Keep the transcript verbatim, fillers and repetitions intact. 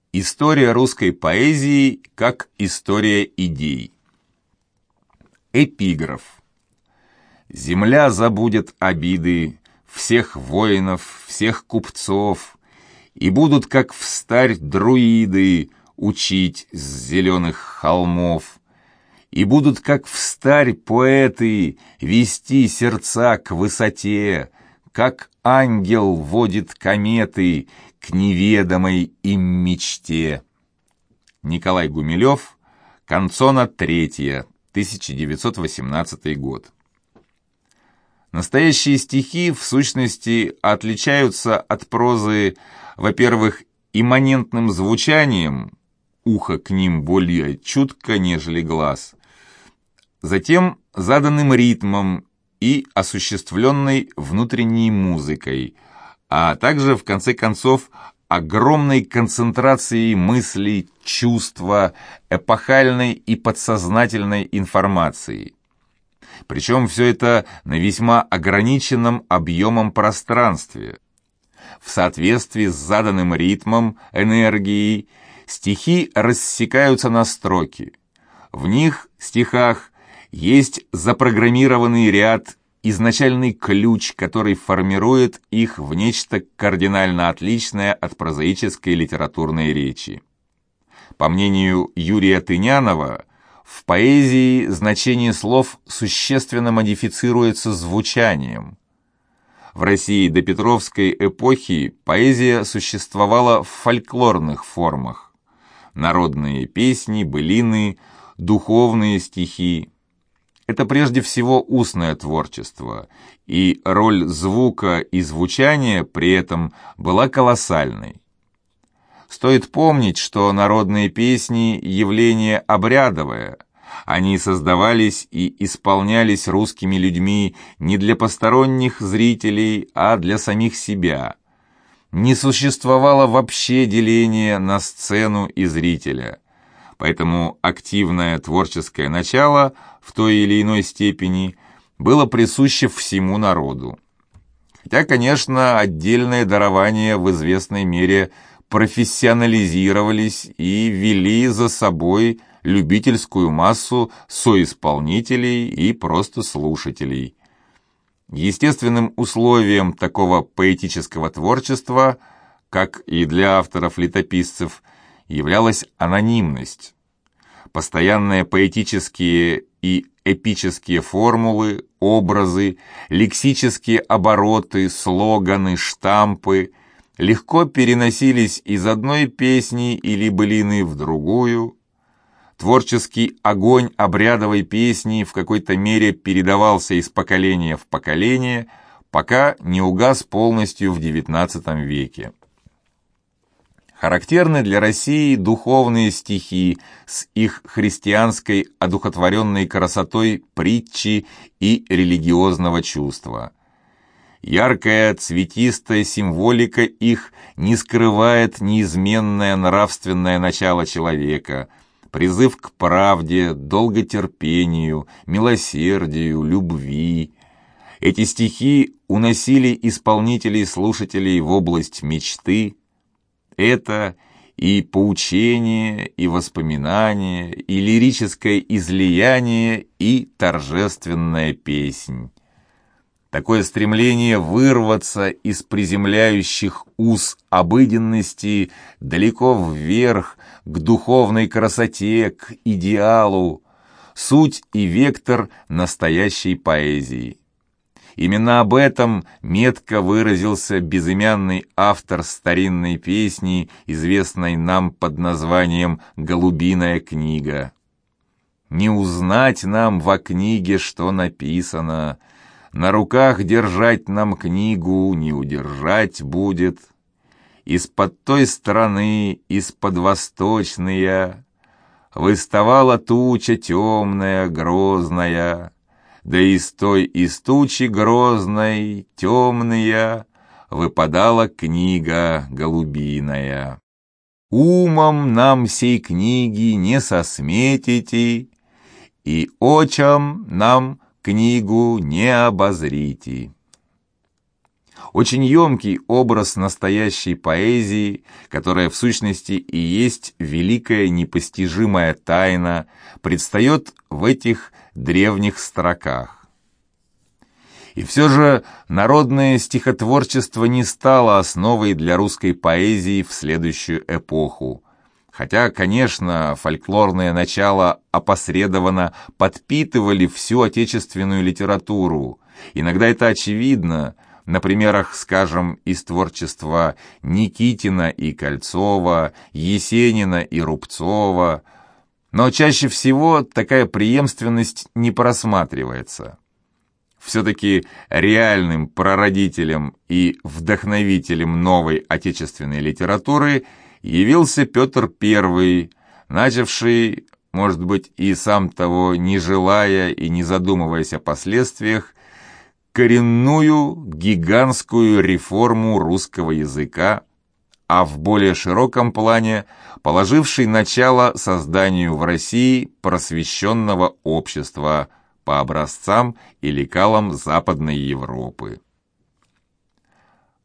История русской поэзии как история идей. Эпиграф. Земля забудет обиды всех воинов, всех купцов, и будут, как встарь друиды, учить с зеленых холмов, и будут, как встарь поэты, вести сердца к высоте, как ангел водит кометы к неведомой им мечте. Николай Гумилев, канцона третья, тысяча девятьсот восемнадцатый год. Настоящие стихи, в сущности, отличаются от прозы, во-первых, имманентным звучанием, ухо к ним более чутко, нежели глаз, затем заданным ритмом и осуществленной внутренней музыкой, а также, в конце концов, огромной концентрацией мыслей, чувства, эпохальной и подсознательной информации. Причем все это на весьма ограниченном объемом пространстве. В соответствии с заданным ритмом, энергией, стихи рассекаются на строки. В них, стихах, есть запрограммированный ряд, изначальный ключ, который формирует их в нечто кардинально отличное от прозаической литературной речи. По мнению Юрия Тынянова, в поэзии значение слов существенно модифицируется звучанием. В России до Петровской эпохи поэзия существовала в фольклорных формах. Народные песни, былины, духовные стихи. Это прежде всего устное творчество, и роль звука и звучания при этом была колоссальной. Стоит помнить, что народные песни – явление обрядовое. Они создавались и исполнялись русскими людьми не для посторонних зрителей, а для самих себя. Не существовало вообще деления на сцену и зрителя. Поэтому активное творческое начало в той или иной степени было присуще всему народу. Хотя, конечно, отдельные дарования в известной мере профессионализировались и вели за собой любительскую массу соисполнителей и просто слушателей. Естественным условием такого поэтического творчества, как и для авторов-летописцев, являлась анонимность. Постоянные поэтические и эпические формулы, образы, лексические обороты, слоганы, штампы легко переносились из одной песни или былины в другую. Творческий огонь обрядовой песни в какой-то мере передавался из поколения в поколение, пока не угас полностью в девятнадцатом веке. Характерны для России духовные стихи с их христианской одухотворенной красотой притчи и религиозного чувства. Яркая цветистая символика их не скрывает неизменное нравственное начало человека, призыв к правде, долготерпению, милосердию, любви. Эти стихи уносили исполнителей и слушателей в область мечты. Это и поучение, и воспоминание, и лирическое излияние, и торжественная песнь. Такое стремление вырваться из приземляющих уз обыденности далеко вверх, к духовной красоте, к идеалу, суть и вектор настоящей поэзии. Именно об этом метко выразился безымянный автор старинной песни, известной нам под названием «Голубиная книга». «Не узнать нам во книге, что написано, на руках держать нам книгу не удержать будет. Из-под той стороны, из-под восточная, выставала туча темная, грозная». Да из той из тучи грозной, темная, выпадала книга голубиная. Умом нам сей книги не сосметите, и очам нам книгу не обозрите. Очень емкий образ настоящей поэзии, которая в сущности и есть великая непостижимая тайна, предстает в этих древних строках. И все же народное стихотворчество не стало основой для русской поэзии в следующую эпоху. Хотя, конечно, фольклорное начало опосредованно подпитывали всю отечественную литературу. Иногда это очевидно, на примерах, скажем, из творчества Никитина и Кольцова, Есенина и Рубцова, но чаще всего такая преемственность не просматривается. Все-таки реальным прародителем и вдохновителем новой отечественной литературы явился Петр Первый, начавший, может быть, и сам того не желая и не задумываясь о последствиях, коренную гигантскую реформу русского языка, а в более широком плане положивший начало созданию в России просвещенного общества по образцам и лекалам Западной Европы.